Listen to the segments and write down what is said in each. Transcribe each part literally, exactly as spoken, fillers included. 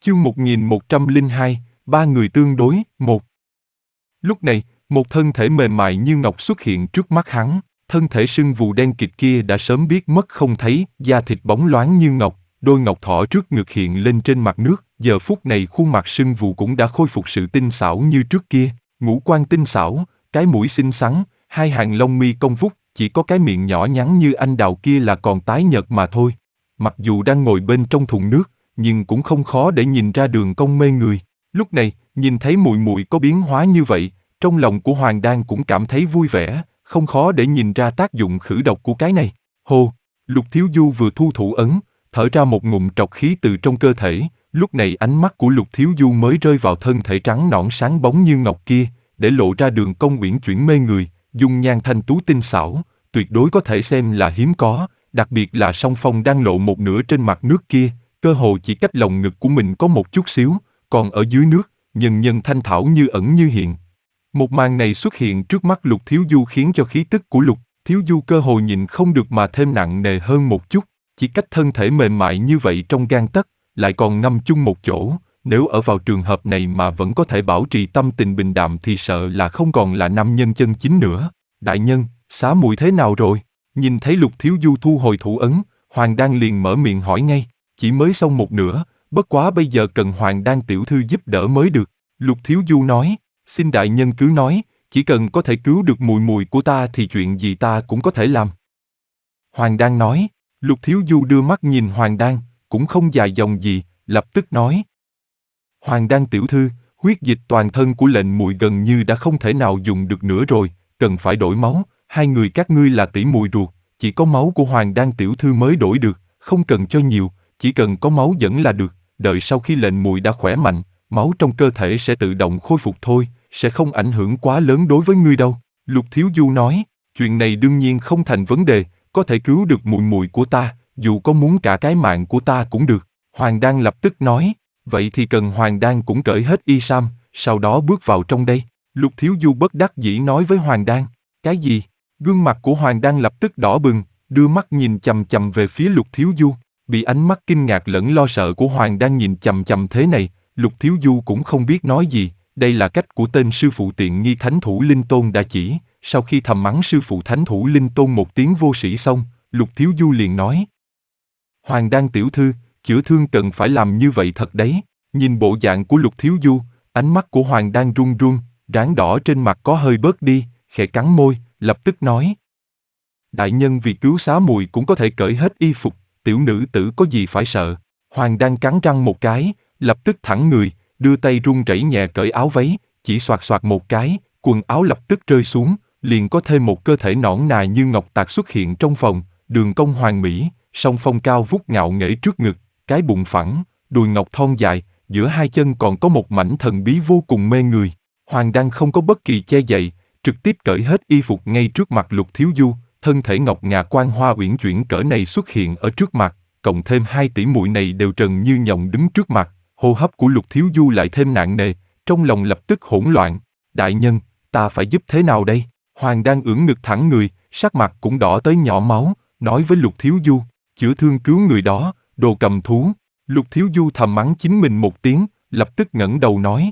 Chương một nghìn một trăm lẻ hai, ba người tương đối, một. Lúc này, một thân thể mềm mại như ngọc xuất hiện trước mắt hắn, thân thể sưng vù đen kịt kia đã sớm biết mất không thấy, da thịt bóng loáng như ngọc, đôi ngọc thỏ trước ngực hiện lên trên mặt nước, giờ phút này khuôn mặt sưng vù cũng đã khôi phục sự tinh xảo như trước kia, ngũ quan tinh xảo, cái mũi xinh xắn, hai hàng lông mi cong vút, chỉ có cái miệng nhỏ nhắn như anh đào kia là còn tái nhợt mà thôi. Mặc dù đang ngồi bên trong thùng nước, nhưng cũng không khó để nhìn ra đường cong mê người. Lúc này, nhìn thấy muội muội có biến hóa như vậy, trong lòng của Hoàng Đan cũng cảm thấy vui vẻ, không khó để nhìn ra tác dụng khử độc của cái này. Hô, Lục Thiếu Du vừa thu thủ ấn, thở ra một ngụm trọc khí từ trong cơ thể, lúc này ánh mắt của Lục Thiếu Du mới rơi vào thân thể trắng nõn sáng bóng như ngọc kia, để lộ ra đường cong uyển chuyển mê người, dung nhan thanh tú tinh xảo, tuyệt đối có thể xem là hiếm có, đặc biệt là song phong đang lộ một nửa trên mặt nước kia, cơ hồ chỉ cách lồng ngực của mình có một chút xíu, còn ở dưới nước, nhân nhân thanh thảo như ẩn như hiện. Một màn này xuất hiện trước mắt Lục Thiếu Du khiến cho khí tức của Lục Thiếu Du cơ hồ nhịn không được mà thêm nặng nề hơn một chút, chỉ cách thân thể mềm mại như vậy trong gang tấc, lại còn ngâm chung một chỗ, nếu ở vào trường hợp này mà vẫn có thể bảo trì tâm tình bình đạm thì sợ là không còn là nam nhân chân chính nữa. Đại nhân, xá muội thế nào rồi? Nhìn thấy Lục Thiếu Du thu hồi thủ ấn, Hoàng Đan liền mở miệng hỏi ngay, chỉ mới xong một nửa, bất quá bây giờ cần Hoàng Đan tiểu thư giúp đỡ mới được. Lục Thiếu Du nói, xin đại nhân cứ nói, chỉ cần có thể cứu được muội muội của ta thì chuyện gì ta cũng có thể làm. Hoàng Đan nói, Lục Thiếu Du đưa mắt nhìn Hoàng Đan, cũng không dài dòng gì, lập tức nói. Hoàng Đan tiểu thư, huyết dịch toàn thân của lệnh muội gần như đã không thể nào dùng được nữa rồi, cần phải đổi máu, hai người các ngươi là tỷ muội ruột, chỉ có máu của Hoàng Đan tiểu thư mới đổi được, không cần cho nhiều, chỉ cần có máu dẫn là được, đợi sau khi lệnh muội đã khỏe mạnh, máu trong cơ thể sẽ tự động khôi phục thôi, sẽ không ảnh hưởng quá lớn đối với ngươi đâu. Lục Thiếu Du nói, chuyện này đương nhiên không thành vấn đề, có thể cứu được muội muội của ta, dù có muốn cả cái mạng của ta cũng được. Hoàng Đan lập tức nói, vậy thì cần Hoàng Đan cũng cởi hết y sam, sau đó bước vào trong đây. Lục Thiếu Du bất đắc dĩ nói với Hoàng Đan, cái gì? Gương mặt của Hoàng Đan lập tức đỏ bừng, đưa mắt nhìn chằm chằm về phía Lục Thiếu Du, bị ánh mắt kinh ngạc lẫn lo sợ của Hoàng Đan nhìn chằm chằm thế này, Lục Thiếu Du cũng không biết nói gì, đây là cách của tên sư phụ tiện nghi Thánh Thủ Linh Tôn đã chỉ. Sau khi thầm mắng sư phụ Thánh Thủ Linh Tôn một tiếng vô sĩ xong, Lục Thiếu Du liền nói, Hoàng Đan tiểu thư, chữa thương cần phải làm như vậy thật đấy. Nhìn bộ dạng của Lục Thiếu Du, ánh mắt của Hoàng Đan run run, ráng đỏ trên mặt có hơi bớt đi, khẽ cắn môi, lập tức nói, đại nhân vì cứu xá muội cũng có thể cởi hết y phục, tiểu nữ tử có gì phải sợ. Hoàng Đan cắn răng một cái, lập tức thẳng người, đưa tay run rẩy nhẹ cởi áo váy, chỉ xoạt xoạt một cái, quần áo lập tức rơi xuống, liền có thêm một cơ thể nõn nà như ngọc tạc xuất hiện trong phòng, đường cong hoàn mỹ, song phong cao vút ngạo nghễ trước ngực, cái bụng phẳng, đùi ngọc thon dài, giữa hai chân còn có một mảnh thần bí vô cùng mê người. Hoàng Đan không có bất kỳ che đậy, trực tiếp cởi hết y phục ngay trước mặt Lục Thiếu Du, thân thể ngọc ngà quan hoa uyển chuyển cỡ này xuất hiện ở trước mặt, cộng thêm hai tỷ muội này đều trần như nhộng đứng trước mặt, hô hấp của Lục Thiếu Du lại thêm nặng nề, trong lòng lập tức hỗn loạn. Đại nhân, ta phải giúp thế nào đây? Hoàng Đan ưỡn ngực thẳng người, sắc mặt cũng đỏ tới nhỏ máu, nói với Lục Thiếu Du, chữa thương cứu người đó, đồ cầm thú. Lục Thiếu Du thầm mắng chính mình một tiếng, lập tức ngẩng đầu nói,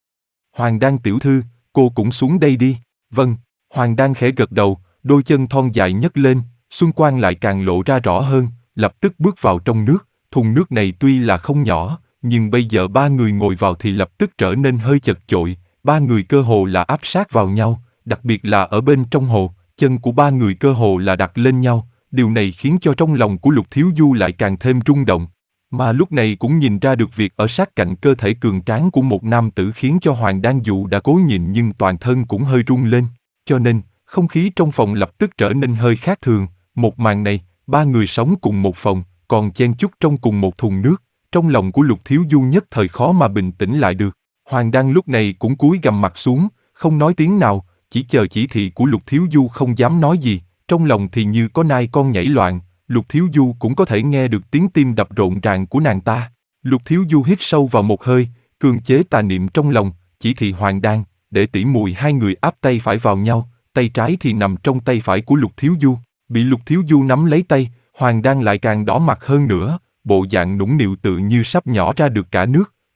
Hoàng Đan tiểu thư, cô cũng xuống đây đi. Vâng. Hoàng Đan khẽ gật đầu, đôi chân thon dài nhấc lên, xuân quang lại càng lộ ra rõ hơn, lập tức bước vào trong nước. Thùng nước này tuy là không nhỏ, nhưng bây giờ ba người ngồi vào thì lập tức trở nên hơi chật chội, ba người cơ hồ là áp sát vào nhau, đặc biệt là ở bên trong hồ, chân của ba người cơ hồ là đặt lên nhau, điều này khiến cho trong lòng của Lục Thiếu Du lại càng thêm rung động. Mà lúc này cũng nhìn ra được việc ở sát cạnh cơ thể cường tráng của một nam tử khiến cho Hoàng Đan dù đã cố nhìn nhưng toàn thân cũng hơi rung lên, cho nên, không khí trong phòng lập tức trở nên hơi khác thường. Một màn này, ba người sống cùng một phòng, còn chen chúc trong cùng một thùng nước, trong lòng của Lục Thiếu Du nhất thời khó mà bình tĩnh lại được. Hoàng Đan lúc này cũng cúi gằm mặt xuống, không nói tiếng nào, chỉ chờ chỉ thị của Lục Thiếu Du không dám nói gì, trong lòng thì như có nai con nhảy loạn. Lục Thiếu Du cũng có thể nghe được tiếng tim đập rộn ràng của nàng ta. Lục Thiếu Du hít sâu vào một hơi, cường chế tà niệm trong lòng, chỉ thị Hoàng Đan, để tỉ muội hai người áp tay phải vào nhau, tay trái thì nằm trong tay phải của Lục Thiếu Du. Bị Lục Thiếu Du nắm lấy tay, Hoàng Đan lại càng đỏ mặt hơn nữa, bộ dạng nũng nịu tự như sắp nhỏ ra được cả nước,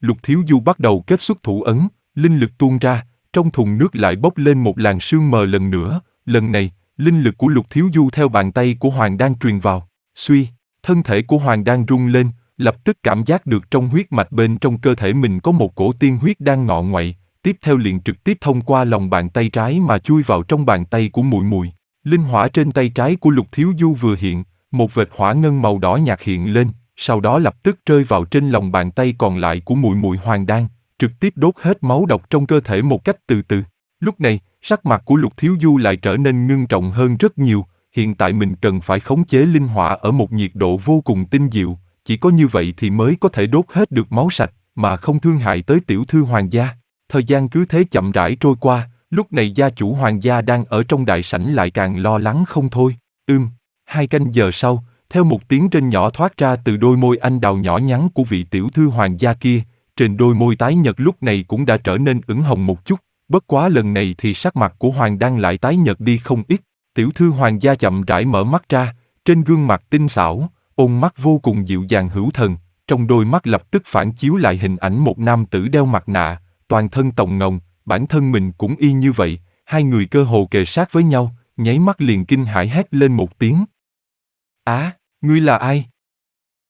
Lục Thiếu Du bắt đầu kết xuất thủ ấn, linh lực tuôn ra, trong thùng nước lại bốc lên một làn sương mờ lần nữa, lần này, linh lực của Lục Thiếu Du theo bàn tay của Hoàng Đan truyền vào, suy, thân thể của Hoàng Đan rung lên, lập tức cảm giác được trong huyết mạch bên trong cơ thể mình có một cổ tiên huyết đang ngọ nguậy, tiếp theo liền trực tiếp thông qua lòng bàn tay trái mà chui vào trong bàn tay của muội muội. Linh hỏa trên tay trái của Lục Thiếu Du vừa hiện, một vệt hỏa ngân màu đỏ nhạt hiện lên, sau đó lập tức rơi vào trên lòng bàn tay còn lại của muội muội Hoàng Đan, trực tiếp đốt hết máu độc trong cơ thể một cách từ từ. Lúc này, sắc mặt của Lục Thiếu Du lại trở nên ngưng trọng hơn rất nhiều, hiện tại mình cần phải khống chế linh hỏa ở một nhiệt độ vô cùng tinh diệu, chỉ có như vậy thì mới có thể đốt hết được máu sạch, mà không thương hại tới tiểu thư hoàng gia. Thời gian cứ thế chậm rãi trôi qua, lúc này gia chủ hoàng gia đang ở trong đại sảnh lại càng lo lắng không thôi. Ưm, hai canh giờ sau, theo một tiếng rên nhỏ thoát ra từ đôi môi anh đào nhỏ nhắn của vị tiểu thư hoàng gia kia, trên đôi môi tái nhợt lúc này cũng đã trở nên ửng hồng một chút, bất quá lần này thì sắc mặt của Hoàng Đan lại tái nhợt đi không ít. Tiểu thư hoàng gia chậm rãi mở mắt ra, trên gương mặt tinh xảo, ôn mắt vô cùng dịu dàng hữu thần, trong đôi mắt lập tức phản chiếu lại hình ảnh một nam tử đeo mặt nạ, toàn thân tòng ngồng, bản thân mình cũng y như vậy, hai người cơ hồ kề sát với nhau, nháy mắt liền kinh hãi hét lên một tiếng. Á, ngươi là ai?